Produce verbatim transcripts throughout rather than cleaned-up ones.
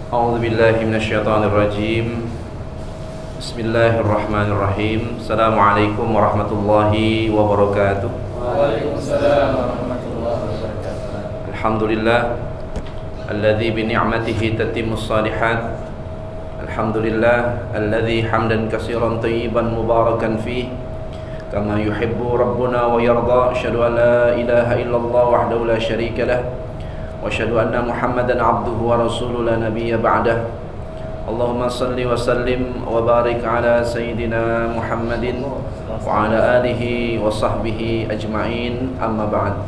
A'udzu billahi minasyaitonir rajim. Bismillahirrahmanirrahim. Assalamualaikum warahmatullahi wabarakatuh. Waalaikumsalam warahmatullahi wabarakatuh. Alhamdulillah alladzi bi ni'matihi tatimmus shalihat. Alhamdulillah alladzi hamdan katsiran thayyiban mubarakan fih kama yuhibbu rabbuna wa yarda. Asyhadu an la ilaha illallah wahdahu la syarika lah wa asyhadu anna Muhammadan abduhu wa rasuluhu la nabiyya ba'dah. Allahumma salli wa sallim wa barik ala sayyidina Muhammadin wa ala alihi wa sahbihi ajma'in, amma ba'd.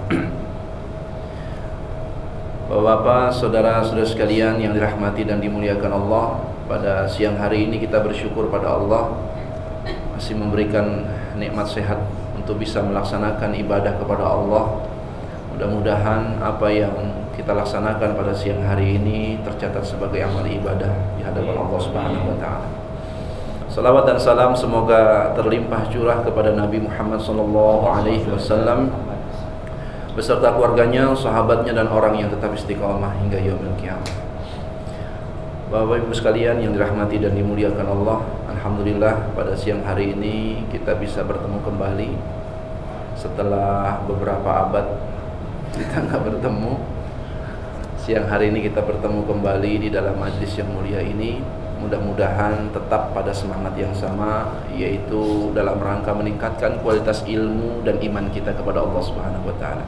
Bapak-bapak, saudara-saudara sekalian yang dirahmati dan dimuliakan Allah, pada siang hari ini kita bersyukur pada Allah masih memberikan nikmat sehat untuk bisa melaksanakan ibadah kepada Allah. Mudah-mudahan apa yang kita laksanakan pada siang hari ini tercatat sebagai amal ibadah di hadapan Allah Subhanahu wa taala. Salawat dan salam semoga terlimpah curah kepada Nabi Muhammad sallallahu alaihi wasallam beserta keluarganya, sahabatnya dan orang yang tetap istiqamah hingga yaumil qiyamah. Bapak Ibu sekalian yang dirahmati dan dimuliakan Allah, alhamdulillah pada siang hari ini kita bisa bertemu kembali setelah beberapa abad kita nggak bertemu. Siang hari ini kita bertemu kembali di dalam majlis yang mulia ini. Mudah-mudahan tetap pada semangat yang sama, yaitu dalam rangka meningkatkan kualitas ilmu dan iman kita kepada Allah Subhanahu wa taala.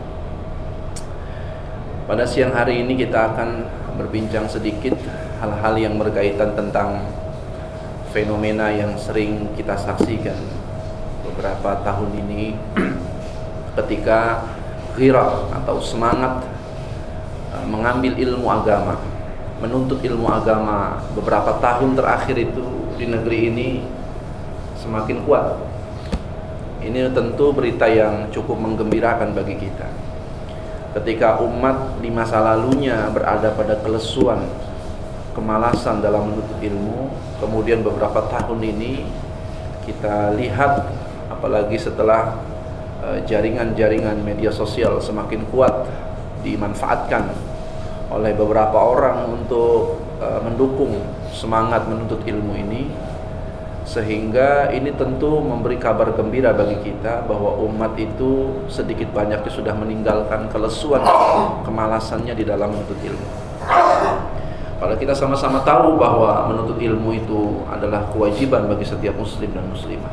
Pada siang hari ini kita akan berbincang sedikit hal-hal yang berkaitan tentang fenomena yang sering kita saksikan beberapa tahun ini ketika ghirah atau semangat mengambil ilmu agama, menuntut ilmu agama beberapa tahun terakhir itu di negeri ini semakin kuat. Ini tentu berita yang cukup menggembirakan bagi kita. Ketika umat di masa lalunya berada pada kelesuan, kemalasan dalam menuntut ilmu, kemudian beberapa tahun ini kita lihat, apalagi setelah uh, jaringan-jaringan media sosial semakin kuat dimanfaatkan oleh beberapa orang untuk uh, mendukung semangat menuntut ilmu ini, sehingga ini tentu memberi kabar gembira bagi kita bahwa umat itu sedikit banyaknya sudah meninggalkan kelesuan, kemalasannya di dalam menuntut ilmu. Padahal kita sama-sama tahu bahwa menuntut ilmu itu adalah kewajiban bagi setiap muslim dan muslimah.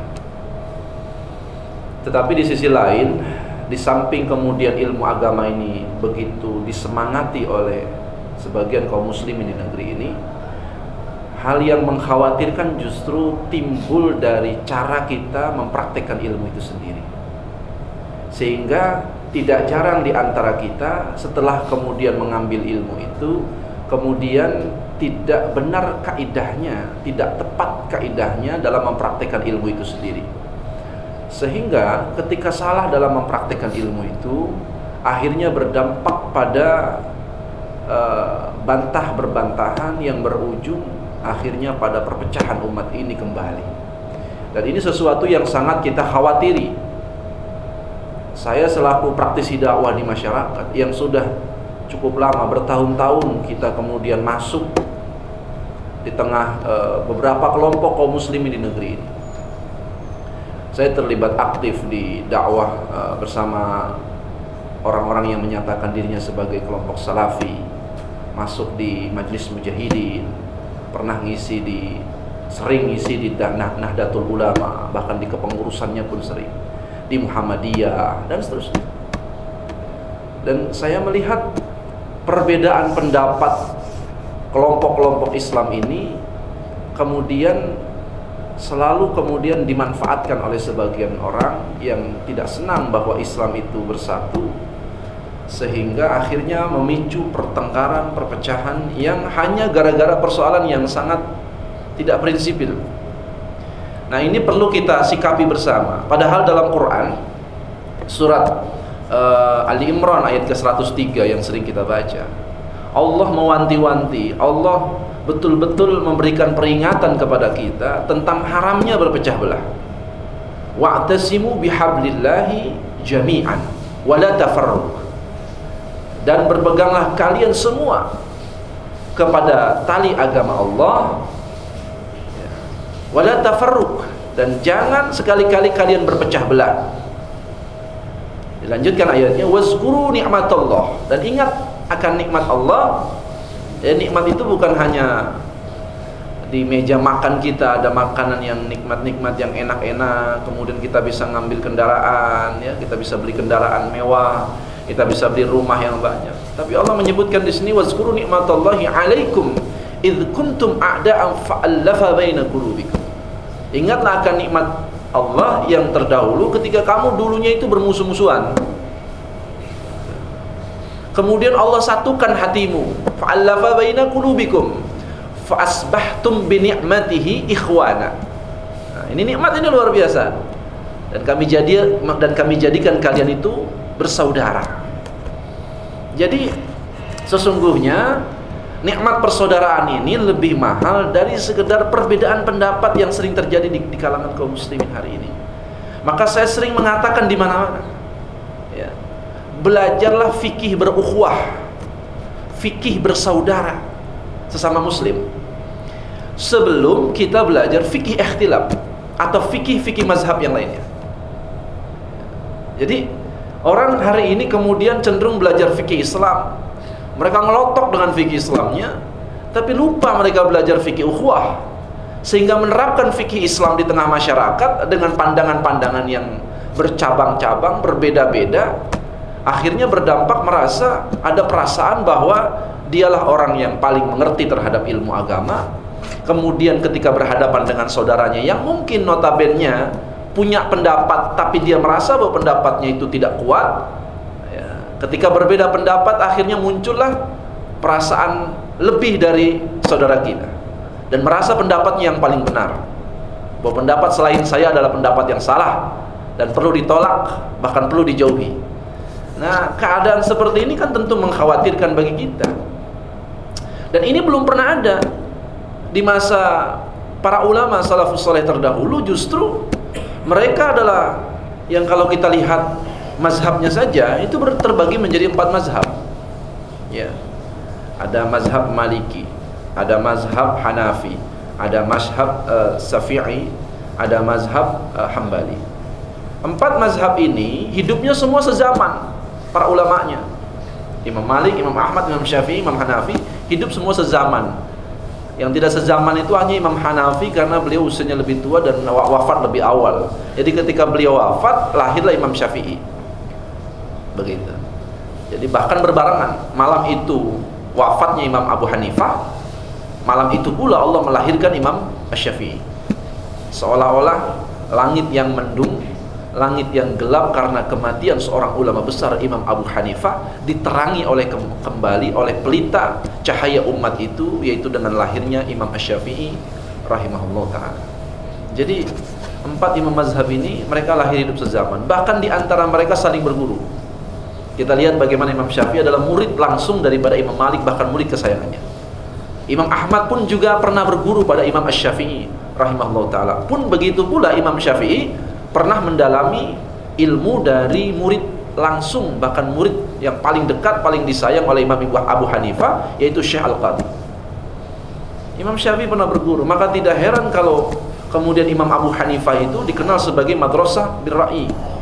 Tetapi di sisi lain, di samping kemudian ilmu agama ini begitu disemangati oleh sebagian kaum muslimin di negeri ini, hal yang mengkhawatirkan justru timbul dari cara kita mempraktekkan ilmu itu sendiri. Sehingga tidak jarang di antara kita setelah kemudian mengambil ilmu itu, kemudian tidak benar kaidahnya, tidak tepat kaidahnya dalam mempraktekkan ilmu itu sendiri. Sehingga ketika salah dalam mempraktekkan ilmu itu, akhirnya berdampak pada uh, bantah berbantahan yang berujung akhirnya pada perpecahan umat ini kembali. Dan ini sesuatu yang sangat kita khawatiri. Saya selaku praktisi dakwah di masyarakat yang sudah cukup lama, bertahun-tahun kita kemudian masuk di tengah uh, beberapa kelompok kaum muslimin di negeri ini. Saya terlibat aktif di dakwah uh, bersama orang-orang yang menyatakan dirinya sebagai kelompok salafi, masuk di Majlis Mujahidin, pernah ngisi di sering ngisi di Nahdlatul Ulama, bahkan di kepengurusannya pun sering, di Muhammadiyah dan seterusnya. Dan saya melihat perbedaan pendapat kelompok-kelompok Islam ini kemudian selalu kemudian dimanfaatkan oleh sebagian orang yang tidak senang bahwa Islam itu bersatu, sehingga akhirnya memicu pertengkaran, perpecahan yang hanya gara-gara persoalan yang sangat tidak prinsipil. Nah, ini perlu kita sikapi bersama. Padahal dalam Quran surat uh, Ali Imran ayat ke seratus tiga yang sering kita baca, Allah mewanti-wanti, Allah betul-betul memberikan peringatan kepada kita tentang haramnya berpecah belah. Wa'tasimu bihablillahi jami'an wa la tafarruq. Dan berpeganglah kalian semua kepada tali agama Allah. Wala tafarruq, dan jangan sekali-kali kalian berpecah belah. Dilanjutkan ayatnya, wazkuru ni'matallah, dan ingat akan nikmat Allah. Ya, nikmat itu bukan hanya di meja makan kita ada makanan yang nikmat-nikmat, yang enak-enak, kemudian kita bisa ngambil kendaraan, ya, kita bisa beli kendaraan mewah, kita bisa beli rumah yang banyak. Tapi Allah menyebutkan di sini, wazkuru ni'matallahi 'alaikum idz kuntum a'da'an fa'alafa baina qulubikum. Ingatlah akan nikmat Allah yang terdahulu ketika kamu dulunya itu bermusuh-musuhan. Kemudian Allah satukan hatimu, fa'alafa baina qulubikum fa asbahtum bi ni'matihi ikhwana. Nah, ini nikmat ini luar biasa. Dan kami jadi dan kami jadikan kalian itu bersaudara. Jadi sesungguhnya nikmat persaudaraan ini lebih mahal dari sekedar perbedaan pendapat yang sering terjadi di, di kalangan kaum muslimin hari ini. Maka saya sering mengatakan di mana-mana, ya, belajarlah fikih berukhuwah, fikih bersaudara sesama muslim, sebelum kita belajar fikih ikhtilaf atau fikih-fikih mazhab yang lainnya. Jadi orang hari ini kemudian cenderung belajar fikih Islam, mereka ngelotok dengan fikih Islamnya, tapi lupa mereka belajar fikih ukhuwah, sehingga menerapkan fikih Islam di tengah masyarakat dengan pandangan-pandangan yang bercabang-cabang, berbeda-beda. Akhirnya berdampak merasa ada perasaan bahwa dialah orang yang paling mengerti terhadap ilmu agama. Kemudian ketika berhadapan dengan saudaranya yang mungkin notabene punya pendapat, tapi dia merasa bahwa pendapatnya itu tidak kuat, ketika berbeda pendapat akhirnya muncullah perasaan lebih dari saudara kita dan merasa pendapatnya yang paling benar, bahwa pendapat selain saya adalah pendapat yang salah dan perlu ditolak, bahkan perlu dijauhi. Nah, keadaan seperti ini kan tentu mengkhawatirkan bagi kita, dan ini belum pernah ada di masa para ulama salafus saleh terdahulu. Justru mereka adalah yang kalau kita lihat mazhabnya saja itu terbagi menjadi empat mazhab. Ya, ada mazhab Maliki, ada mazhab Hanafi, ada mazhab uh, Syafi'i, ada mazhab uh, Hambali. Empat mazhab ini hidupnya semua sezaman para ulamanya. Imam Malik, Imam Ahmad, Imam Syafi'i, Imam Hanafi hidup semua sezaman. Yang tidak sezaman itu hanya Imam Hanafi karena beliau usianya lebih tua dan wafat lebih awal. Jadi ketika beliau wafat lahirlah Imam Syafi'i. Begitu. Jadi bahkan berbarengan, malam itu wafatnya Imam Abu Hanifah, malam itu pula Allah melahirkan Imam Asy-Syafi'i. Seolah-olah langit yang mendung, langit yang gelap karena kematian seorang ulama besar Imam Abu Hanifah diterangi oleh kembali oleh pelita cahaya umat itu, yaitu dengan lahirnya Imam Asy-Syafi'i rahimahullah ta'ala. Jadi empat imam mazhab ini mereka lahir hidup sezaman, bahkan di antara mereka saling berguru. Kita lihat bagaimana Imam Syafi'i adalah murid langsung daripada Imam Malik, bahkan murid kesayangannya. Imam Ahmad pun juga pernah berguru pada Imam Asy-Syafi'i rahimahullah ta'ala. Pun begitu pula Imam Syafi'i pernah mendalami ilmu dari murid langsung, bahkan murid yang paling dekat, paling disayang oleh Imam Abu Hanifah, yaitu Syekh Al-Qadhi. Imam Syafi'i pernah berguru, maka tidak heran kalau kemudian Imam Abu Hanifah itu dikenal sebagai madrasah bir-ra'i.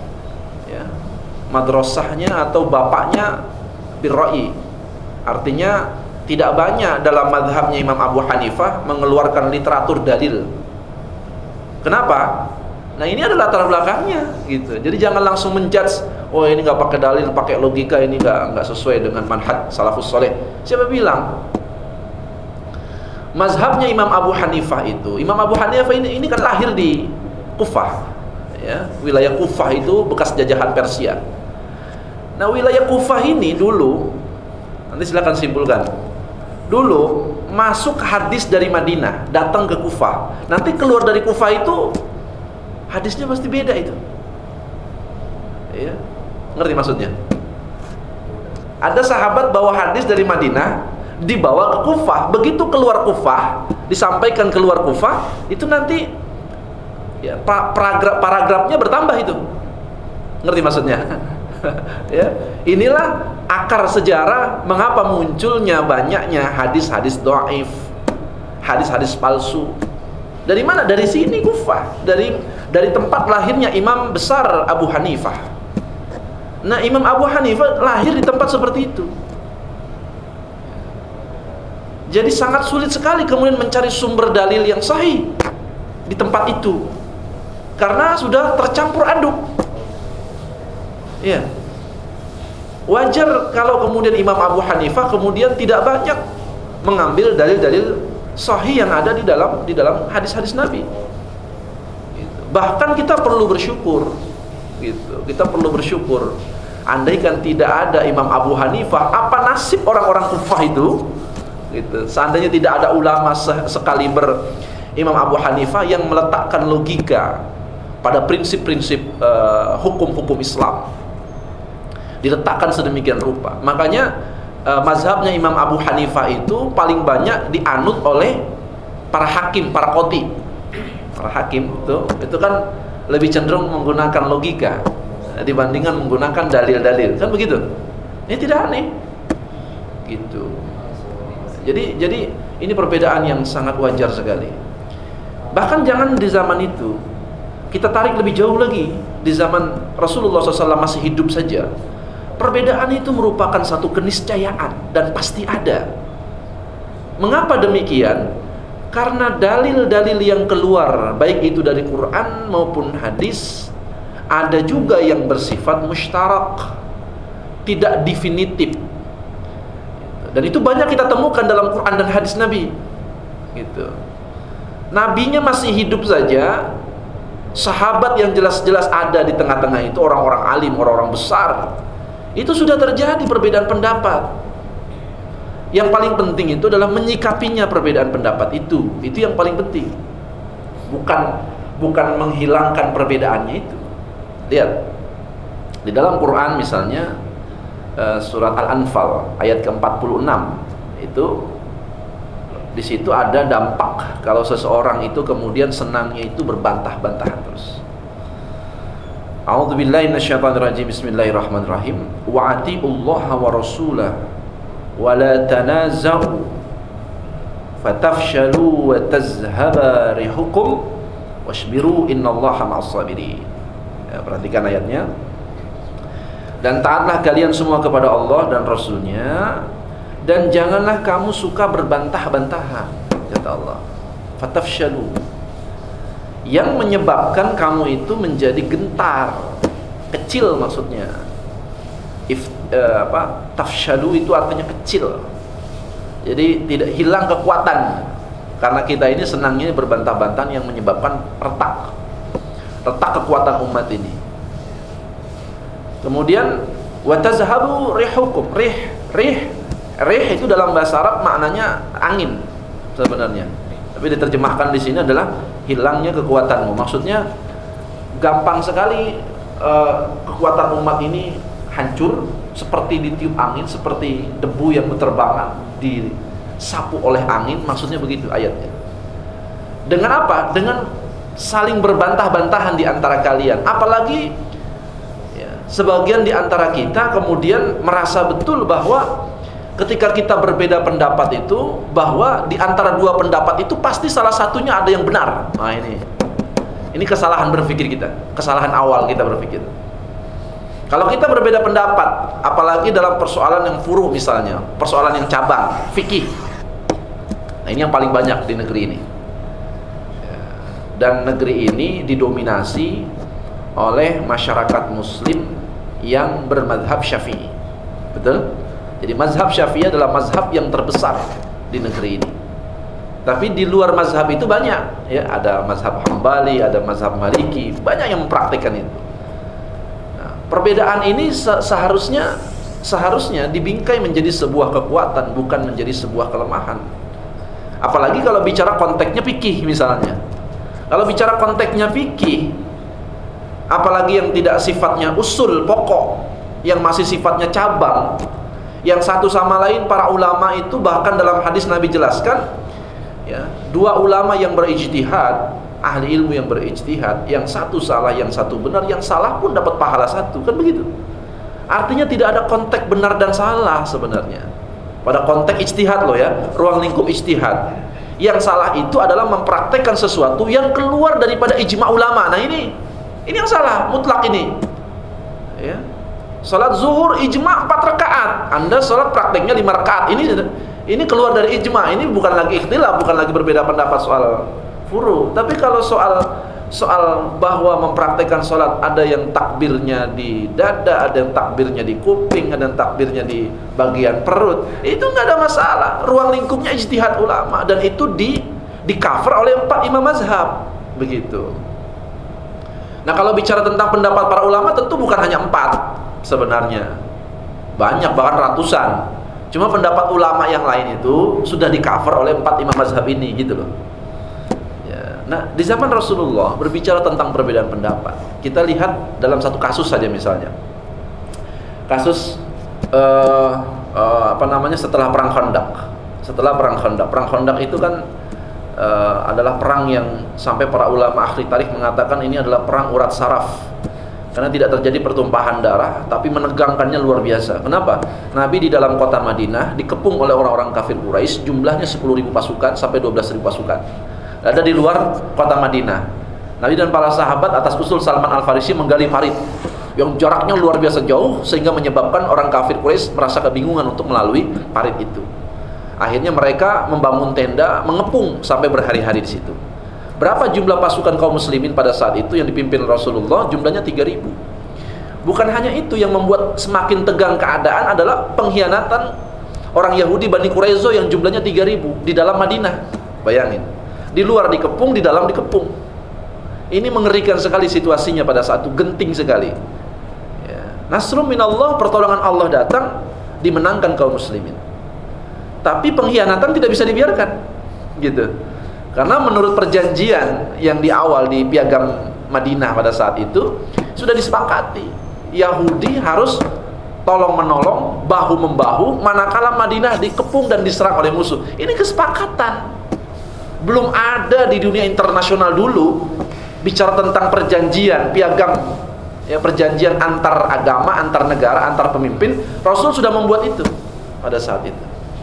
Madrasahnya atau bapaknya bir-ra'i, artinya tidak banyak dalam mazhabnya Imam Abu Hanifah mengeluarkan literatur dalil. Kenapa? Nah, ini adalah latar belakangnya gitu. Jadi jangan langsung menjudge, oh ini nggak pakai dalil, pakai logika, ini nggak nggak sesuai dengan manhaj salafus saleh. Siapa bilang? Mazhabnya Imam Abu Hanifah itu, Imam Abu Hanifah ini ini kan lahir di Kufah, ya, wilayah Kufah itu bekas jajahan Persia. Nah, wilayah Kufah ini dulu, nanti silakan simpulkan. Dulu masuk hadis dari Madinah datang ke Kufah, nanti keluar dari Kufah itu hadisnya pasti beda itu. Ya, ngerti maksudnya? Ada sahabat bawa hadis dari Madinah dibawa ke Kufah, begitu keluar Kufah, disampaikan keluar Kufah, itu nanti ya paragraf paragrafnya bertambah itu. Ngerti maksudnya? Ya, inilah akar sejarah mengapa munculnya banyaknya hadis-hadis dhaif, hadis-hadis palsu. Dari mana? Dari sini Kufah, dari dari tempat lahirnya Imam besar Abu Hanifah. Nah, Imam Abu Hanifah lahir di tempat seperti itu. Jadi sangat sulit sekali kemudian mencari sumber dalil yang sahih di tempat itu, karena sudah tercampur aduk. Ya, wajar kalau kemudian Imam Abu Hanifah kemudian tidak banyak mengambil dalil-dalil sahih yang ada di dalam di dalam hadis-hadis Nabi. Gitu. Bahkan kita perlu bersyukur, gitu. Kita perlu bersyukur. Andaikan tidak ada Imam Abu Hanifah, apa nasib orang-orang Kufah itu? Gitu. Seandainya tidak ada ulama sekaliber Imam Abu Hanifah yang meletakkan logika pada prinsip-prinsip uh, hukum-hukum Islam, diletakkan sedemikian rupa. Makanya uh, mazhabnya Imam Abu Hanifah itu paling banyak dianut oleh para hakim, para qadhi. Para hakim itu itu kan lebih cenderung menggunakan logika dibandingkan menggunakan dalil-dalil, kan begitu? Ini tidak aneh, gitu. Jadi jadi ini perbedaan yang sangat wajar sekali. Bahkan jangan di zaman itu, kita tarik lebih jauh lagi, di zaman Rasulullah shallallahu alaihi wasallam masih hidup saja, perbedaan itu merupakan satu keniscayaan dan pasti ada. Mengapa demikian? Karena dalil-dalil yang keluar, baik itu dari Quran maupun hadis, ada juga yang bersifat mushtarak, tidak definitif. Dan itu banyak kita temukan dalam Quran dan hadis Nabi. Gitu. Nabinya masih hidup saja, sahabat yang jelas-jelas ada di tengah-tengah itu, orang-orang alim, orang-orang besar, itu sudah terjadi perbedaan pendapat. Yang paling penting itu adalah menyikapinya perbedaan pendapat itu. Itu yang paling penting. Bukan bukan menghilangkan perbedaannya itu. Lihat. Di dalam Quran misalnya surat Al-Anfal ayat ke empat puluh enam itu, di situ ada dampak kalau seseorang itu kemudian senangnya itu berbantah-bantahan terus. A'udzubillahi minasyaitonirrajim. Bismillahirrahmanirrahim. Wa atiullaha wa rasulah wa la tanaza'u fatafshalu wa tazhaba rihukum wasbiru innallaha ma'as sabirin. Ya, perhatikan ayatnya. Dan taatlah kalian semua kepada Allah dan Rasulnya, dan janganlah kamu suka berbantah-bantahan, kata Allah. Fatafshalu, yang menyebabkan kamu itu menjadi gentar, kecil maksudnya. If eh, apa? Tafshalu itu artinya kecil. Jadi tidak hilang kekuatan. Karena kita ini senangnya berbantah-bantahan yang menyebabkan retak. Retak kekuatan umat ini. Kemudian watazhabu rihukum. Rih, rih, rih itu dalam bahasa Arab maknanya angin sebenarnya. Tapi diterjemahkan di sini adalah hilangnya kekuatanmu. Maksudnya gampang sekali uh, kekuatan umat ini hancur seperti ditiup angin, seperti debu yang berterbangan disapu oleh angin. Maksudnya begitu ayatnya. Dengan apa? Dengan saling berbantah-bantahan di antara kalian. Apalagi sebagian di antara kita kemudian merasa betul bahwa ketika kita berbeda pendapat itu, bahwa di antara dua pendapat itu pasti salah satunya ada yang benar. Nah ini ini kesalahan berpikir kita, kesalahan awal kita berpikir. Kalau kita berbeda pendapat, apalagi dalam persoalan yang furuh misalnya, persoalan yang cabang, fikih. Nah ini yang paling banyak di negeri ini. Dan negeri ini didominasi oleh masyarakat muslim yang bermazhab Syafi'i. Betul? Jadi mazhab Syafi'i adalah mazhab yang terbesar di negeri ini. Tapi di luar mazhab itu banyak, ya, ada mazhab Hambali, ada mazhab Maliki, banyak yang mempraktikkan itu. Nah, perbedaan ini se seharusnya seharusnya dibingkai menjadi sebuah kekuatan, bukan menjadi sebuah kelemahan. Apalagi kalau bicara konteksnya fikih misalnya. Kalau bicara konteksnya fikih, apalagi yang tidak sifatnya usul pokok, yang masih sifatnya cabang, yang satu sama lain para ulama itu bahkan dalam hadis Nabi jelaskan, ya, dua ulama yang berijtihad, ahli ilmu yang berijtihad, yang satu salah, yang satu benar, yang salah pun dapat pahala satu, kan begitu. Artinya tidak ada konteks benar dan salah sebenarnya. Pada konteks ijtihad loh ya, ruang lingkup ijtihad. Yang salah itu adalah mempraktekkan sesuatu yang keluar daripada ijma ulama. Nah ini, ini yang salah, mutlak ini. Ya. Salat zuhur ijma empat rakaat. Anda salat prakteknya lima rakaat. Ini ini keluar dari ijma. Ini bukan lagi ikhtilaf, bukan lagi berbeda pendapat soal furu. Tapi kalau soal soal bahwa mempraktekkan sholat ada yang takbirnya di dada, ada yang takbirnya di kuping, ada yang takbirnya di bagian perut, itu nggak ada masalah. Ruang lingkupnya ijtihad ulama dan itu di di cover oleh empat imam mazhab begitu. Nah kalau bicara tentang pendapat para ulama tentu bukan hanya empat sebenarnya, banyak bahkan ratusan. Cuma pendapat ulama yang lain itu sudah di cover oleh empat imam mazhab ini gitu loh. Nah, di zaman Rasulullah berbicara tentang perbedaan pendapat. Kita lihat dalam satu kasus saja misalnya. Kasus uh, uh, apa namanya setelah perang Khandaq. Setelah perang Khandaq. Perang Khandaq itu kan uh, adalah perang yang sampai para ulama ahli tarikh mengatakan ini adalah perang urat saraf. Karena tidak terjadi pertumpahan darah, tapi menegangkannya luar biasa. Kenapa? Nabi di dalam kota Madinah dikepung oleh orang-orang kafir Quraisy, jumlahnya sepuluh ribu pasukan sampai dua belas ribu pasukan. Ada di luar kota Madinah. Nabi dan para sahabat atas usul Salman Al-Farisi menggali parit yang jaraknya luar biasa jauh sehingga menyebabkan orang kafir Quraisy merasa kebingungan untuk melalui parit itu. Akhirnya mereka membangun tenda, mengepung sampai berhari-hari di situ. Berapa jumlah pasukan kaum muslimin pada saat itu yang dipimpin Rasulullah? Jumlahnya tiga ribu. Bukan hanya itu yang membuat semakin tegang keadaan adalah pengkhianatan orang Yahudi Bani Quraizo yang jumlahnya tiga ribu di dalam Madinah. Bayangin. Di luar dikepung, di dalam dikepung. Ini mengerikan sekali situasinya pada saat itu, genting sekali. Ya. Nasrun minallah, pertolongan Allah datang, dimenangkan kaum muslimin. Tapi pengkhianatan tidak bisa dibiarkan, gitu. Karena menurut perjanjian yang di awal di Piagam Madinah pada saat itu sudah disepakati, Yahudi harus tolong menolong, bahu membahu, manakala Madinah dikepung dan diserang oleh musuh. Ini kesepakatan. Belum ada di dunia internasional dulu bicara tentang perjanjian, piagam, ya perjanjian antar agama, antar negara, antar pemimpin. Rasul sudah membuat itu pada saat itu.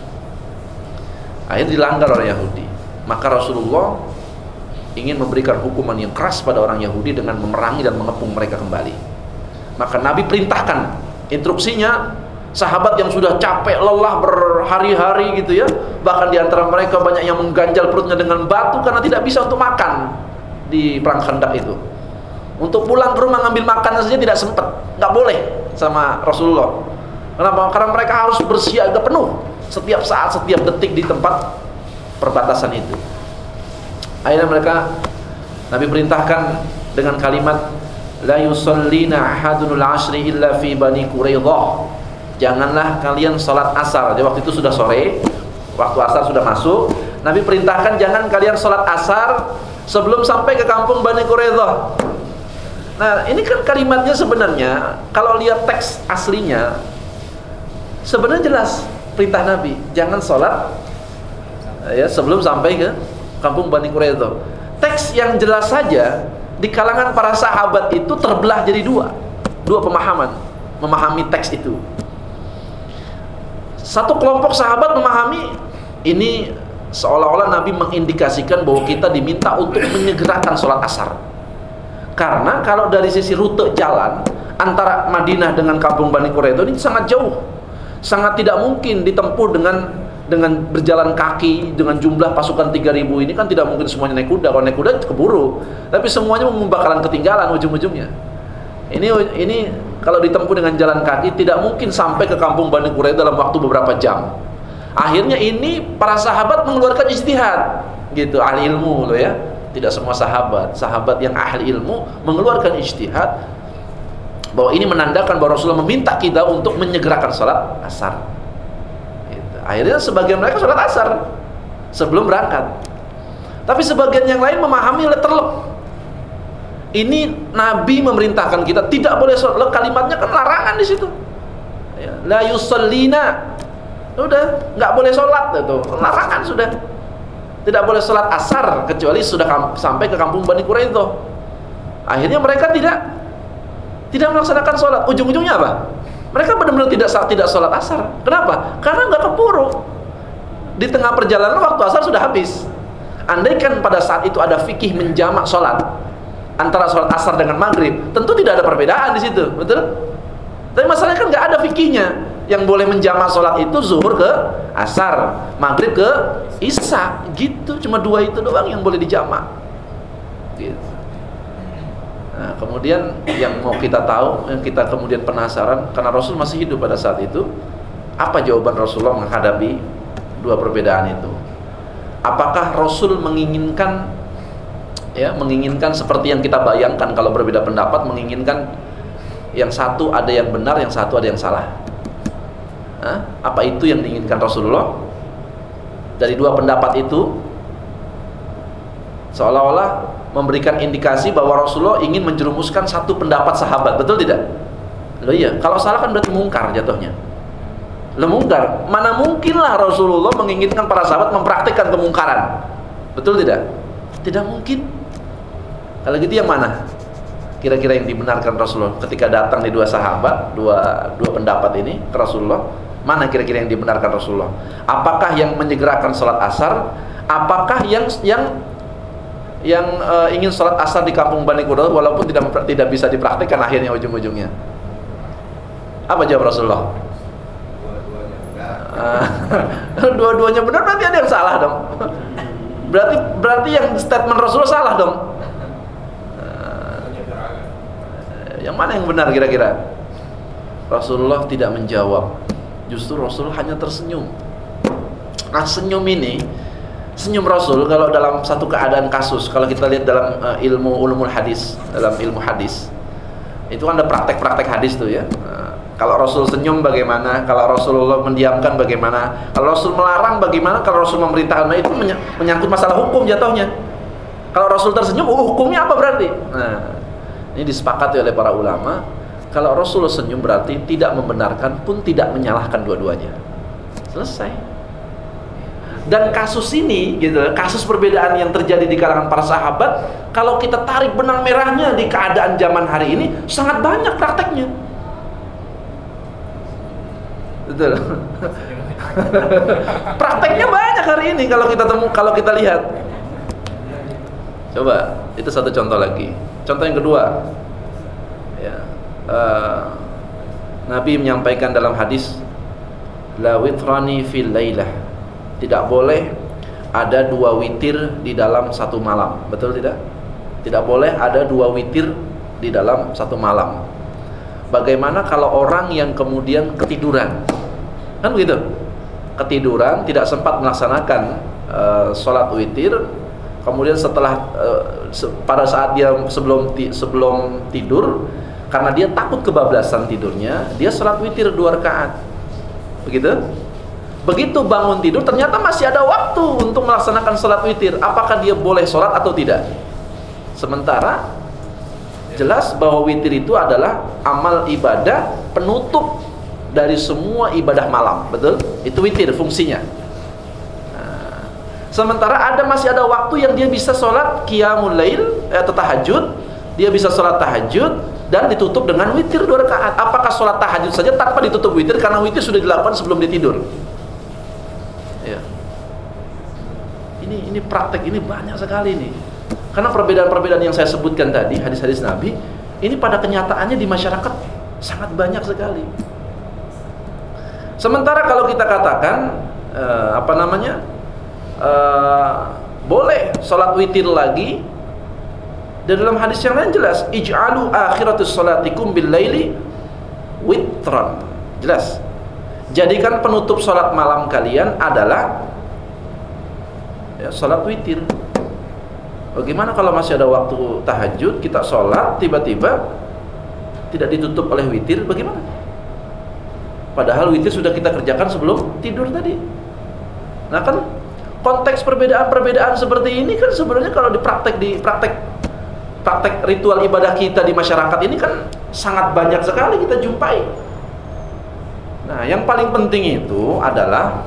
Akhirnya dilanggar oleh Yahudi. Maka Rasulullah ingin memberikan hukuman yang keras pada orang Yahudi dengan memerangi dan mengepung mereka kembali. Maka Nabi perintahkan, instruksinya, sahabat yang sudah capek, lelah berhari-hari gitu ya, bahkan di antara mereka banyak yang mengganjal perutnya dengan batu karena tidak bisa untuk makan di perang Khandaq itu. Untuk pulang ke rumah ngambil makanan saja tidak sempat, nggak boleh sama Rasulullah. Kenapa? Karena mereka harus bersiaga penuh setiap saat, setiap detik di tempat perbatasan itu. Akhirnya mereka, Nabi perintahkan dengan kalimat la yusallina ahadunul ashri illa fi bani Quraidah. Janganlah kalian salat asar. Jadi waktu itu sudah sore, waktu asar sudah masuk. Nabi perintahkan jangan kalian salat asar sebelum sampai ke kampung Bani Quraidah. Nah, ini kan kalimatnya sebenarnya kalau lihat teks aslinya sebenarnya jelas perintah Nabi, jangan salat ya sebelum sampai ke kampung Bani Quraidah. Teks yang jelas saja di kalangan para sahabat itu terbelah jadi dua. Dua pemahaman memahami teks itu. Satu kelompok sahabat memahami ini seolah-olah Nabi mengindikasikan bahwa kita diminta untuk menyegerakan sholat asar. Karena kalau dari sisi rute jalan antara Madinah dengan kampung Bani Quraidah ini sangat jauh, sangat tidak mungkin ditempuh dengan dengan berjalan kaki dengan jumlah pasukan tiga ribu ini kan tidak mungkin semuanya naik kuda. Kalau naik kuda keburu, tapi semuanya bakalan ketinggalan ujung-ujungnya. Ini ini kalau ditempuh dengan jalan kaki tidak mungkin sampai ke kampung Bani Quraidah dalam waktu beberapa jam. Akhirnya ini para sahabat mengeluarkan ijtihad, gitu, ahli ilmu loh ya. Tidak semua sahabat, sahabat yang ahli ilmu mengeluarkan ijtihad bahwa ini menandakan bahwa Rasulullah meminta kita untuk menyegerakan salat asar. Gitu. Akhirnya sebagian mereka salat asar sebelum berangkat. Tapi sebagian yang lain memahami letterlock. Ini Nabi memerintahkan kita tidak boleh sholat. Kalimatnya kan larangan di situ. Ya, la yusallina. Udah, nggak boleh sholat itu. Larangan sudah. Tidak boleh sholat asar kecuali sudah kam- sampai ke kampung Bani Quraidah. Akhirnya mereka tidak tidak melaksanakan sholat. Ujung-ujungnya apa? Mereka benar-benar tidak tidak sholat asar. Kenapa? Karena nggak keburu. Di tengah perjalanan waktu asar sudah habis. Andaikan pada saat itu ada fikih menjamak sholat antara sholat asar dengan maghrib, tentu tidak ada perbedaan di situ, betul? Tapi masalahnya kan nggak ada fikihnya. Yang boleh menjamak sholat itu zuhur ke asar, maghrib ke isya, gitu. Cuma dua itu doang yang boleh dijamak. Gitu. Nah, kemudian yang mau kita tahu, yang kita kemudian penasaran, karena Rasul masih hidup pada saat itu, apa jawaban Rasulullah menghadapi dua perbedaan itu? Apakah Rasul menginginkan, ya, menginginkan seperti yang kita bayangkan kalau berbeda pendapat, menginginkan yang satu ada yang benar, yang satu ada yang salah? Hah? Apa itu yang diinginkan Rasulullah? Dari dua pendapat itu, seolah-olah memberikan indikasi bahwa Rasulullah ingin menjerumuskan satu pendapat sahabat, betul tidak? Loh iya, kalau salah kan berarti mungkar jatuhnya. Loh mungkar, mana mungkinlah Rasulullah menginginkan para sahabat mempraktikkan kemungkaran, betul tidak? Tidak mungkin. Kalau gitu yang mana? Kira-kira yang dibenarkan Rasulullah ketika datang di dua sahabat, dua dua pendapat ini ke Rasulullah, mana kira-kira yang dibenarkan Rasulullah? Apakah yang menyegerakan sholat asar? Apakah yang yang yang uh, ingin sholat asar di kampung Bani Quraidah walaupun tidak tidak bisa dipraktikkan akhirnya ujung-ujungnya? Apa jawab Rasulullah? Dua-duanya benar. Uh, dua-duanya benar, berarti ada yang salah dong. Berarti berarti yang statement Rasulullah salah dong. Uh, yang mana yang benar kira-kira? Rasulullah tidak menjawab. Justru Rasulullah hanya tersenyum. Nah, senyum ini, senyum Rasul kalau dalam satu keadaan kasus, kalau kita lihat dalam uh, ilmu ulumul hadis, dalam ilmu hadis, itu kan ada praktek-praktek hadis tuh ya. Uh, kalau Rasul senyum bagaimana, kalau Rasulullah mendiamkan bagaimana, kalau Rasul melarang bagaimana, kalau Rasul memerintahkan, nah, itu meny menyangkut masalah hukum jatuhnya. Kalau Rasul tersenyum, oh, hukumnya apa berarti? Nah, ini disepakati oleh para ulama. Kalau Rasulullah senyum berarti tidak membenarkan pun tidak menyalahkan dua-duanya. Selesai. Dan kasus ini, gitu, kasus perbedaan yang terjadi di kalangan para sahabat, kalau kita tarik benang merahnya di keadaan zaman hari ini, sangat banyak prakteknya. Betul. Prakteknya banyak hari ini kalau kita temu, kalau kita lihat. Coba, itu satu contoh lagi. Contoh yang kedua, ya, uh, Nabi menyampaikan dalam hadis, la witrani fil lailah. Tidak boleh ada dua witir di dalam satu malam. Betul tidak? Tidak boleh ada dua witir di dalam satu malam. Bagaimana kalau orang yang kemudian ketiduran? Kan begitu? Ketiduran, tidak sempat melaksanakan uh, sholat witir. Kemudian setelah uh, se pada saat dia sebelum ti sebelum tidur, karena dia takut kebablasan tidurnya, dia sholat witir dua rakaat. Begitu? Begitu bangun tidur ternyata masih ada waktu untuk melaksanakan sholat witir. Apakah dia boleh sholat atau tidak? Sementara jelas bahwa witir itu adalah amal ibadah penutup dari semua ibadah malam. Betul? Itu witir fungsinya. Nah, sementara ada masih ada waktu yang dia bisa sholat qiyamul lail atau tahajud. Dia bisa sholat tahajud dan ditutup dengan witir dua rakaat. Apakah sholat tahajud saja tanpa ditutup witir karena witir sudah dilakukan sebelum dia tidur? Ya. Ini ini praktek ini banyak sekali nih. Karena perbedaan-perbedaan yang saya sebutkan tadi, hadis-hadis Nabi, ini pada kenyataannya di masyarakat sangat banyak sekali. Sementara kalau kita katakan eh, apa namanya? Eh, boleh sholat witir lagi, dan dalam hadis yang lain jelas, ij'alu akhiratus sholatikum bil laili witran. Jelas. Jadikan penutup sholat malam kalian adalah ya, sholat witir. Bagaimana kalau masih ada waktu tahajud, kita sholat, tiba-tiba tidak ditutup oleh witir, bagaimana? Padahal witir sudah kita kerjakan sebelum tidur tadi. Nah kan konteks perbedaan-perbedaan seperti ini kan sebenarnya kalau dipraktek di praktek praktek ritual ibadah kita di masyarakat ini kan sangat banyak sekali kita jumpai. Nah, yang paling penting itu adalah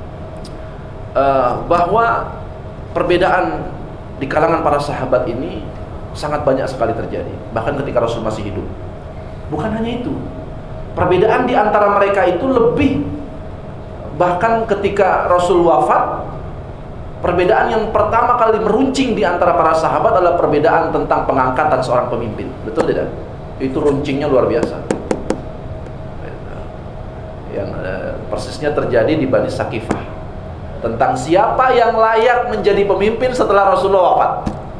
uh, bahwa perbedaan di kalangan para sahabat ini sangat banyak sekali terjadi, bahkan ketika Rasul masih hidup. Bukan hanya itu, Perbedaan di antara mereka itu lebih, bahkan ketika Rasul wafat, perbedaan yang pertama kali meruncing di antara para sahabat adalah perbedaan tentang pengangkatan seorang pemimpin. Betul tidak? Itu runcingnya luar biasa. Yang eh, persisnya terjadi di Bani Sakifah, tentang siapa yang layak menjadi pemimpin setelah Rasulullah wafat.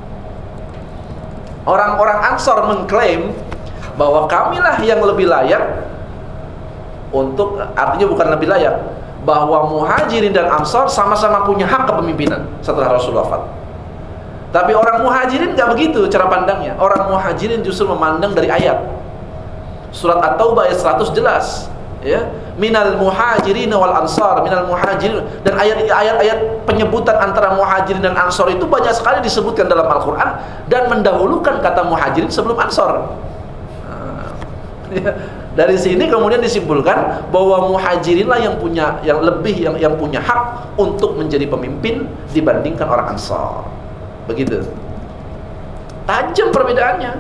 Orang-orang Ansor mengklaim bahwa kamilah yang lebih layak untuk, artinya bukan lebih layak, bahwa Muhajirin dan Ansor sama-sama punya hak kepemimpinan setelah Rasul wafat. Tapi orang Muhajirin gak begitu cara pandangnya. Orang Muhajirin justru memandang dari ayat surat At-Taubah ayat seratus jelas, ya, minal muhajirin wal ansar, minal muhajirin, dan ayat-ayat penyebutan antara Muhajirin dan Ansor itu banyak sekali disebutkan dalam Al-Quran dan mendahulukan kata Muhajirin sebelum Ansor. Nah, ya. Dari sini kemudian disimpulkan bahwa Muhajirinlah yang punya, yang lebih, yang yang punya hak untuk menjadi pemimpin dibandingkan orang Ansar. Begitu. Tajam perbedaannya.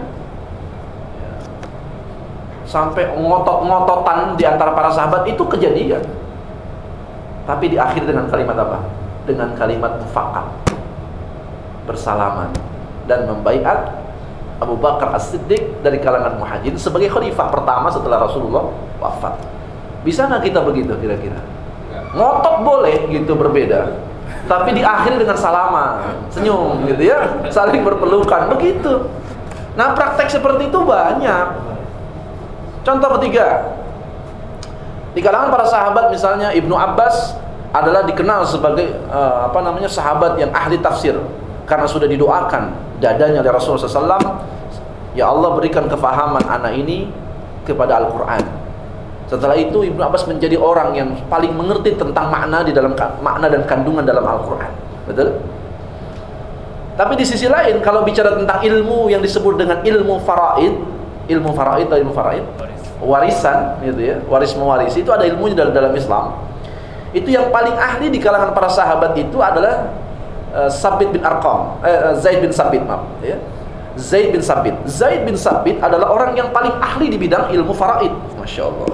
Sampai ngotot-ngototan di antara para sahabat itu kejadian. Tapi diakhiri dengan kalimat apa? Dengan kalimat mufakat, bersalaman, dan membaiat Abu Bakar As-Siddiq dari kalangan Muhajirin sebagai khalifah pertama setelah Rasulullah wafat. Bisa nggak kita begitu kira-kira? Ngotot boleh gitu, berbeda, tapi diakhiri dengan salaman, senyum gitu ya, saling berpelukan begitu. Nah, praktek seperti itu banyak. Contoh ketiga, di kalangan para sahabat misalnya Ibnu Abbas adalah dikenal sebagai uh, apa namanya sahabat yang ahli tafsir, karena sudah didoakan dadanya oleh Rasulullah shallallahu alaihi wasallam, ya Allah berikan kefahaman anak ini kepada Al-Quran. Setelah itu Ibnu Abbas menjadi orang yang paling mengerti tentang makna di dalam makna dan kandungan dalam Al-Quran. Betul? Tapi di sisi lain, kalau bicara tentang ilmu yang disebut dengan ilmu faraid, ilmu faraid atau ilmu faraid, warisan, gitu ya, waris mewarisi, itu ada ilmunya dalam, dalam Islam. Itu yang paling ahli di kalangan para sahabat itu adalah uh, Sabit bin Arqam, uh, Zaid bin Sabit, maaf, ya. Zaid bin Sabit. Zaid bin Sabit adalah orang yang paling ahli di bidang ilmu faraid. Masya Allah.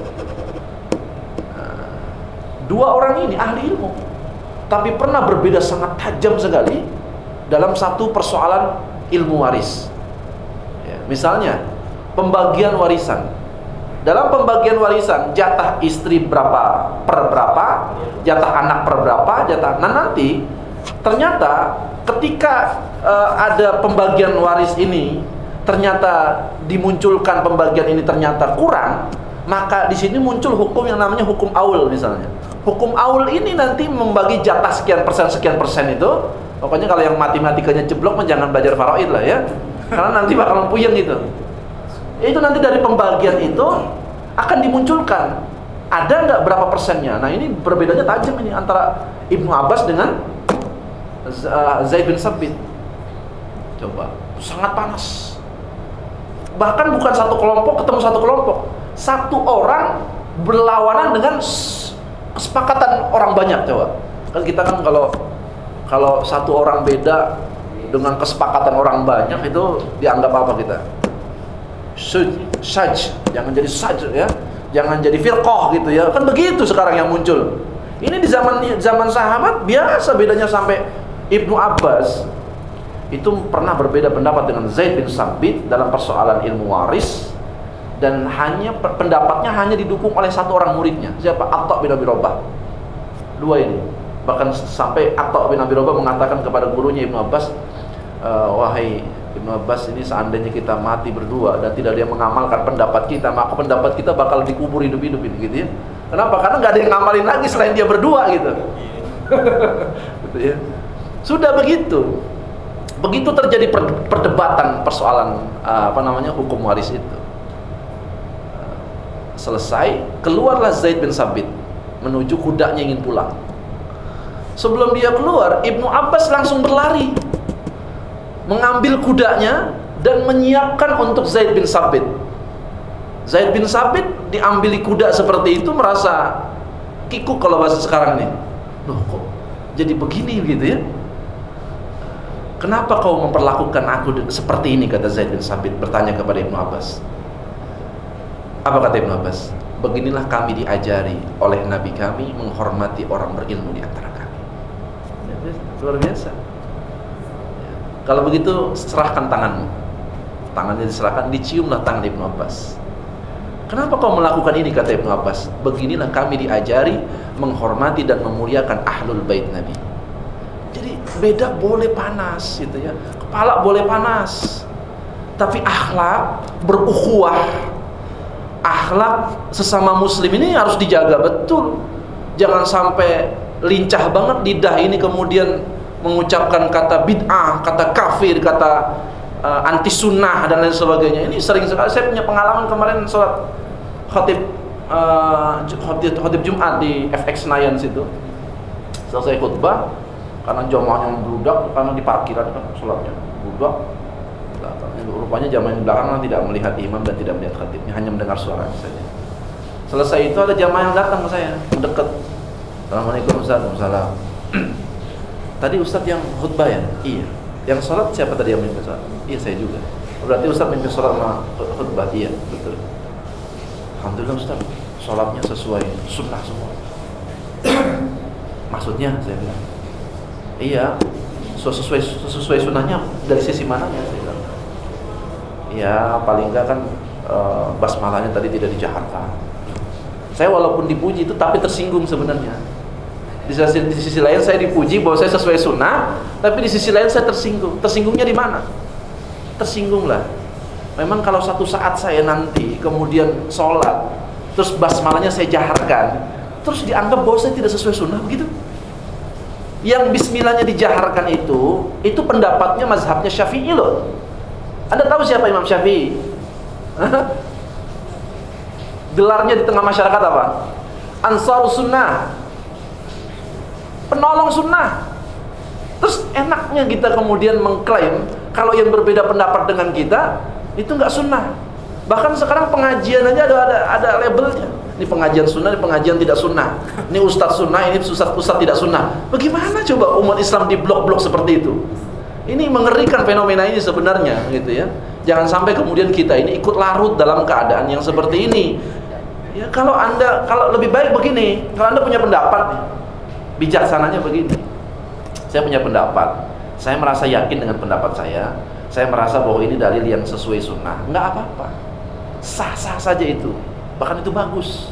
Nah, dua orang ini ahli ilmu, tapi pernah berbeda sangat tajam sekali dalam satu persoalan ilmu waris. Ya, misalnya pembagian warisan. Dalam pembagian warisan, jatah istri berapa per berapa, jatah anak per berapa, jatah. Nah nanti ternyata ketika uh, ada pembagian waris ini, ternyata dimunculkan pembagian ini ternyata kurang, maka di sini muncul hukum yang namanya hukum aul misalnya. Hukum aul ini nanti membagi jatah sekian persen sekian persen itu. Pokoknya kalau yang matematikanya jeblok, jangan belajar faraid lah ya, karena nanti bakal puyeng gitu. Itu nanti dari pembagian itu akan dimunculkan ada nggak berapa persennya. Nah ini berbedanya tajam ini antara Ibnu Abbas dengan Zaid bin Sabit. Coba, sangat panas. Bahkan bukan satu kelompok ketemu satu kelompok, satu orang berlawanan dengan kesepakatan orang banyak. Coba, kan kita kan kalau kalau satu orang beda dengan kesepakatan orang banyak itu dianggap apa kita? Saj, jangan jadi saj ya, jangan jadi firqah gitu ya. Kan begitu sekarang yang muncul. Ini di zaman zaman sahabat biasa bedanya, sampai Ibnu Abbas itu pernah berbeda pendapat dengan Zaid bin Sabit dalam persoalan ilmu waris, dan hanya pendapatnya hanya didukung oleh satu orang muridnya. Siapa? Atta bin Abi Rabah. Dua ini. Bahkan sampai Atta bin Abi Rabah mengatakan kepada gurunya Ibnu Abbas, e, wahai Ibnu Abbas, ini seandainya kita mati berdua dan tidak ada yang mengamalkan pendapat kita, maka pendapat kita bakal dikubur hidup-hidup ini, gitu ya. Kenapa? Karena nggak ada yang ngamalin lagi selain dia berdua gitu. Gitu ya. Sudah begitu. Begitu terjadi perdebatan persoalan apa namanya hukum waris itu. Selesai, keluarlah Zaid bin Sabit menuju kudanya ingin pulang. Sebelum dia keluar, Ibnu Abbas langsung berlari, mengambil kudanya dan menyiapkan untuk Zaid bin Sabit. Zaid bin Sabit diambili kuda seperti itu, merasa kikuk kalau bahasa sekarang nih. Loh kok jadi begini gitu ya? Kenapa kau memperlakukan aku seperti ini, kata Zaid bin Sabit bertanya kepada Ibnu Abbas. Apa kata Ibnu Abbas? Beginilah kami diajari oleh Nabi kami menghormati orang berilmu di antara kami. Luar biasa. Kalau begitu serahkan tanganmu. Tangannya diserahkan, diciumlah tangan Ibnu Abbas. Kenapa kau melakukan ini, kata Ibnu Abbas? Beginilah kami diajari menghormati dan memuliakan ahlul bait Nabi. Jadi beda boleh panas gitu ya. Kepala boleh panas. Tapi akhlak berukhuwah, akhlak sesama muslim ini harus dijaga betul. Jangan sampai lincah banget lidah ini kemudian mengucapkan kata bid'ah, kata kafir, kata uh, anti sunnah dan lain sebagainya. Ini sering sekali. Saya punya pengalaman kemarin sholat khatib uh, khatib, khatib Jumat di F X Senayan situ. Selesai khutbah, karena jamaahnya membludak, karena di parkiran kan sholatnya membludak. Rupanya jamaah yang belakang tidak melihat imam dan tidak melihat khatibnya, hanya mendengar suara saja. Selesai itu ada jamaah yang datang ke saya, mendekat. Assalamualaikum Ustaz. Waalaikumsalam. Tadi Ustaz yang khutbah ya? Iya. Yang sholat siapa tadi yang mimpin sholat? Iya, saya juga. Berarti Ustaz mimpin sholat sama khutbah? Iya, betul. Alhamdulillah Ustaz, sholatnya sesuai sunnah semua. Maksudnya saya bilang, iya, sesuai sesuai sunnahnya dari sisi mananya? Saya bilang, ya paling enggak kan e, basmalahnya tadi tidak dijaharkan. Saya walaupun dipuji itu tapi tersinggung sebenarnya. Di sisi, di sisi lain saya dipuji bahwa saya sesuai sunnah, tapi di sisi lain saya tersinggung. Tersinggungnya di mana? Tersinggunglah. Memang kalau satu saat saya nanti kemudian sholat, terus basmalahnya saya jaharkan, terus dianggap bahwa saya tidak sesuai sunnah begitu. Yang bismillahnya dijaharkan itu, itu pendapatnya mazhabnya Syafi'i loh. Anda tahu siapa Imam Syafi'i? Gelarnya di tengah masyarakat apa? Ansarus Sunnah, penolong sunnah. Terus enaknya kita kemudian mengklaim kalau yang berbeda pendapat dengan kita itu nggak sunnah. Bahkan sekarang pengajian aja ada ada, ada labelnya. Ini pengajian sunnah, ini pengajian tidak sunnah. Ini ustadz sunnah, ini ustadz ustadz tidak sunnah. Bagaimana coba umat Islam di blok-blok seperti itu? Ini mengerikan fenomena ini sebenarnya, gitu ya. Jangan sampai kemudian kita ini ikut larut dalam keadaan yang seperti ini. Ya kalau Anda, kalau lebih baik begini, kalau Anda punya pendapat, bijaksananya begini. Saya punya pendapat, saya merasa yakin dengan pendapat saya, saya merasa bahwa ini dalil yang sesuai sunnah. Enggak apa-apa, sah-sah saja itu, bahkan itu bagus.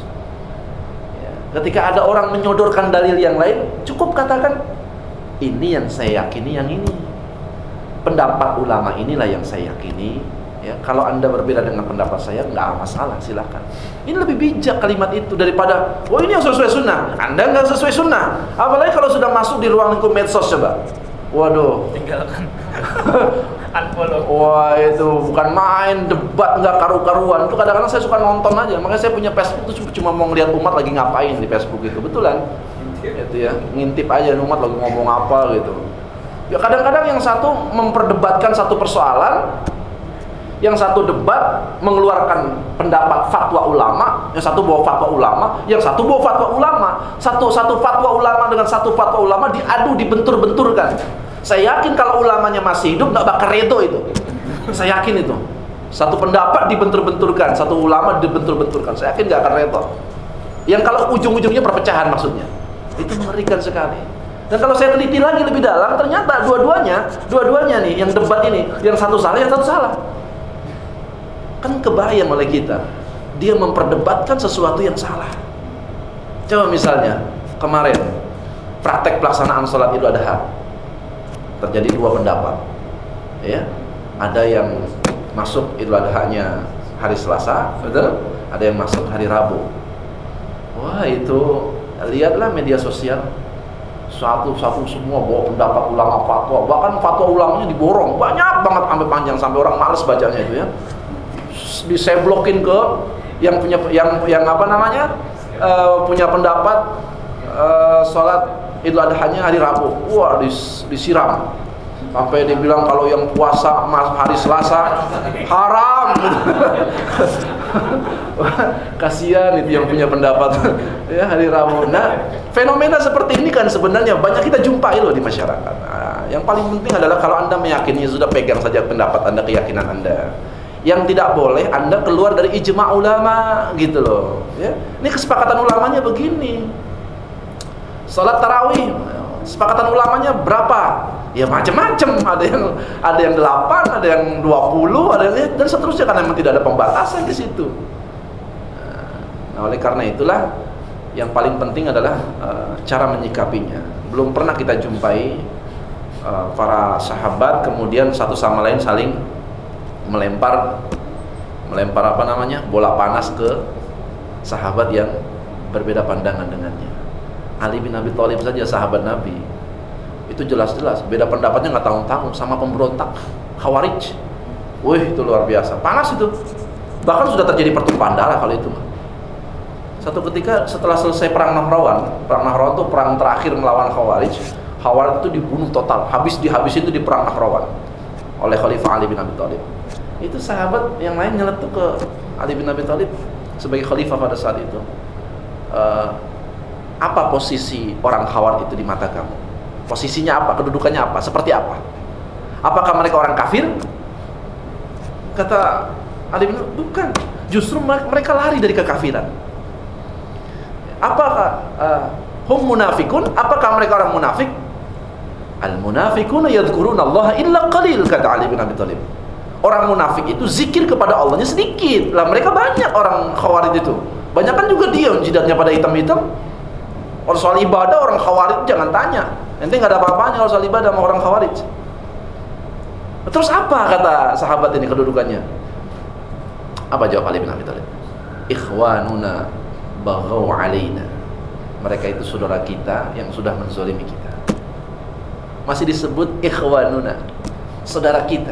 Ya. Ketika ada orang menyodorkan dalil yang lain, cukup katakan, ini yang saya yakini yang ini. Pendapat ulama inilah yang saya yakini. Ya, kalau Anda berbeda dengan pendapat saya, nggak masalah, silakan. Ini lebih bijak kalimat itu daripada, oh ini yang sesuai sunnah. Anda nggak sesuai sunnah. Apalagi kalau sudah masuk di ruang lingkup medsos coba. Waduh. Tinggalkan. Unfollow. Wah itu bukan main, debat nggak karu-karuan. Itu kadang-kadang saya suka nonton aja. Makanya saya punya Facebook tuh cuma mau ngeliat umat lagi ngapain di Facebook itu, betulan. Itu ya, ngintip aja umat lagi ngomong apa gitu. Ya kadang-kadang yang satu memperdebatkan satu persoalan, yang satu debat mengeluarkan pendapat fatwa ulama, yang satu bawa fatwa ulama, yang satu bawa fatwa ulama, satu satu fatwa ulama dengan satu fatwa ulama diadu, dibentur-benturkan. Saya yakin kalau ulamanya masih hidup nggak bakal redo itu. Saya yakin itu. Satu pendapat dibentur-benturkan, satu ulama dibentur-benturkan. Saya yakin nggak akan redo. Yang kalau ujung-ujungnya perpecahan maksudnya, itu mengerikan sekali. Dan kalau saya teliti lagi lebih dalam, ternyata dua-duanya, dua-duanya nih, yang debat ini, yang satu salah, yang satu salah. Kan kebayang oleh kita, dia memperdebatkan sesuatu yang salah. Coba misalnya, kemarin, praktek pelaksanaan sholat Idul Adha, terjadi dua pendapat. Ya, ada yang masuk Idul Adha-nya hari Selasa, betul? Ada yang masuk hari Rabu. Wah itu, lihatlah media sosial. Satu-satu semua bawa pendapat ulama fatwa, bahkan fatwa ulamanya diborong banyak banget sampai panjang sampai orang males bacanya itu ya. Diseblokin ke yang punya yang yang apa namanya uh, punya pendapat uh, sholat Idul Adha-nya hari Rabu. Wah dis, disiram sampai dibilang kalau yang puasa hari Selasa haram. Kasihan itu yang punya pendapat ya hari Rabu. Nah, fenomena seperti ini kan sebenarnya banyak kita jumpai loh di masyarakat. Nah, yang paling penting adalah kalau Anda meyakini, sudah pegang saja pendapat Anda, keyakinan Anda. Yang tidak boleh Anda keluar dari ijma' ulama gitu loh, ya. Ini kesepakatan ulamanya begini. Salat tarawih, kesepakatan ulamanya berapa? Ya macam-macam, ada yang ada yang delapan, ada yang dua puluh, ada yang dan seterusnya, karena memang tidak ada pembatasan di situ. Nah, oleh karena itulah yang paling penting adalah uh, cara menyikapinya. Belum pernah kita jumpai uh, para sahabat kemudian satu sama lain saling melempar melempar apa namanya bola panas ke sahabat yang berbeda pandangan dengannya. Ali bin Abi Thalib saja sahabat Nabi itu jelas-jelas beda pendapatnya nggak tanggung-tanggung sama pemberontak Khawarij. Wih, itu luar biasa panas itu, bahkan sudah terjadi pertumpahan darah kalau itu. Satu ketika setelah selesai perang Nahrawan, perang Nahrawan itu perang terakhir melawan Khawarij. Khawarij itu dibunuh total, habis dihabisin itu di perang Nahrawan oleh Khalifah Ali bin Abi Thalib. Itu sahabat yang lain nyeletuk ke Ali bin Abi Thalib sebagai khalifah pada saat itu. Uh, apa posisi orang Khawarij itu di mata kamu? Posisinya apa? Kedudukannya apa? Seperti apa? Apakah mereka orang kafir? Kata Ali bin Abi Thalib, bukan. Justru mereka lari dari kekafiran. Apakah uh, hum munafikun? Apakah mereka orang munafik? Al munafikuna yadhkuruna Allah illa qalil, kata Ali bin Abi Thalib. Orang munafik itu zikir kepada Allahnya sedikit. Lah mereka banyak orang Khawarij itu. Banyak kan juga dia jidatnya pada hitam-hitam. Kalau soal ibadah orang Khawarij jangan tanya. Nanti nggak ada apa-apanya kalau soal ibadah sama orang Khawarij. Terus apa kata sahabat ini kedudukannya? Apa jawab Ali bin Abi Thalib? Ikhwanuna baghaw alaina. Mereka itu saudara kita yang sudah menzalimi kita. Masih disebut ikhwanuna, saudara kita.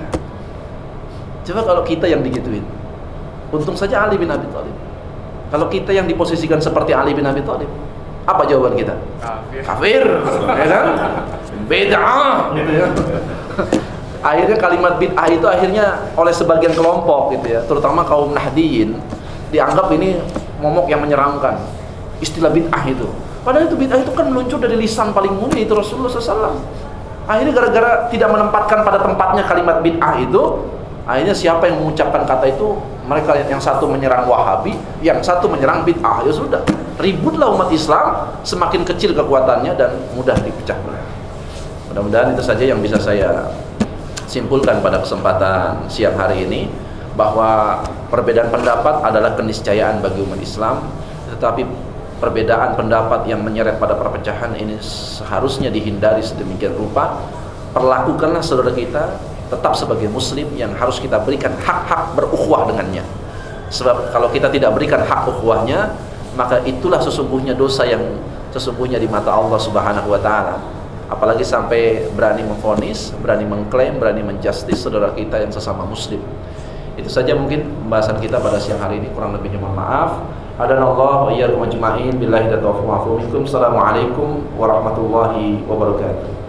Coba kalau kita yang digituin. Untung saja Ali bin Abi Thalib. Kalau kita yang diposisikan seperti Ali bin Abi Thalib, apa jawaban kita? Kafir. Kafir, ya kan? Bid'ah, gitu ya. Akhirnya kalimat bid'ah itu akhirnya oleh sebagian kelompok gitu ya, terutama kaum Nahdiyin, dianggap ini momok yang menyeramkan. Istilah bid'ah itu. Padahal itu bid'ah itu kan meluncur dari lisan paling mulia itu Rasulullah shallallahu alaihi wasallam. Akhirnya gara-gara tidak menempatkan pada tempatnya kalimat bid'ah itu, akhirnya siapa yang mengucapkan kata itu, mereka yang satu menyerang Wahabi, yang satu menyerang bid'ah. Ya sudah, ributlah umat Islam, semakin kecil kekuatannya dan mudah dipecah belah. Mudah-mudahan itu saja yang bisa saya simpulkan pada kesempatan siang hari ini, bahwa perbedaan pendapat adalah keniscayaan bagi umat Islam, tetapi perbedaan pendapat yang menyeret pada perpecahan ini seharusnya dihindari sedemikian rupa. Perlakukanlah saudara kita tetap sebagai muslim yang harus kita berikan hak-hak berukhuwah dengannya. Sebab kalau kita tidak berikan hak ukhuwahnya, maka itulah sesungguhnya dosa yang sesungguhnya di mata Allah Subhanahu wa taala. Apalagi sampai berani memvonis, berani mengklaim, berani menjustis saudara kita yang sesama muslim. Itu saja mungkin pembahasan kita pada siang hari ini, kurang lebihnya mohon maaf. Hadanallahu wa iyyakum ajma'in billahi taufiq wal hidayah. Assalamualaikum warahmatullahi wabarakatuh.